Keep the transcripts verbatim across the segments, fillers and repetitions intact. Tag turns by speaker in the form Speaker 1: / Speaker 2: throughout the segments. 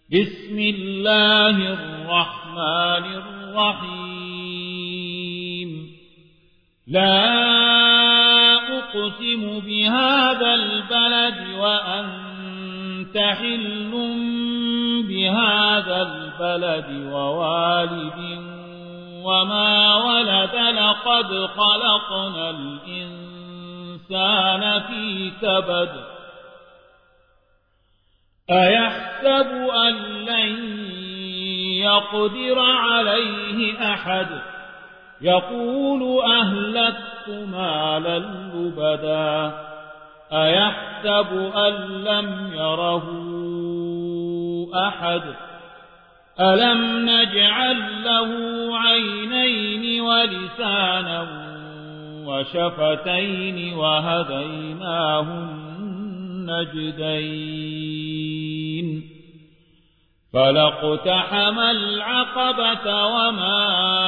Speaker 1: بسم الله الرحمن الرحيم لا أقسم بهذا البلد وأنت حل بهذا البلد ووالد وما ولد لقد خلقنا الإنسان في كبد أيحسب أن لن يقدر عليه أحد يقول أهلكت مالا لبدا أيحسب أن لم يره أحد ألم نجعل له عينين ولسانا وشفتين وهديناه النجدين فلاقتحم العقبة وما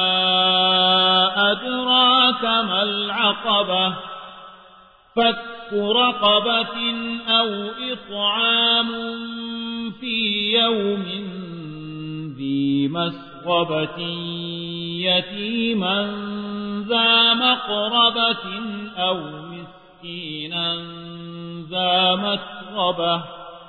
Speaker 1: أدراك ما العقبة فك رقبة أو إطعام في يوم ذي مسغبة يتيما ذا مقربة أو مسكينا ذا متربة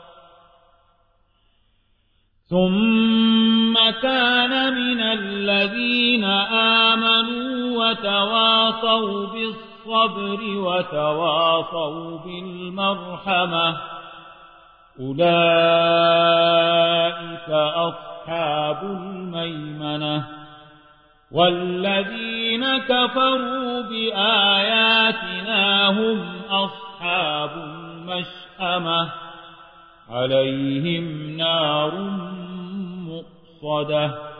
Speaker 1: ثم كان من الذين آمنوا وتواصوا بالصبر وتواصوا بالمرحمة أولئك أصحاب الميمنة والذين كفروا بآياتنا هم أصحاب المشأمة عليهم نار مؤصدة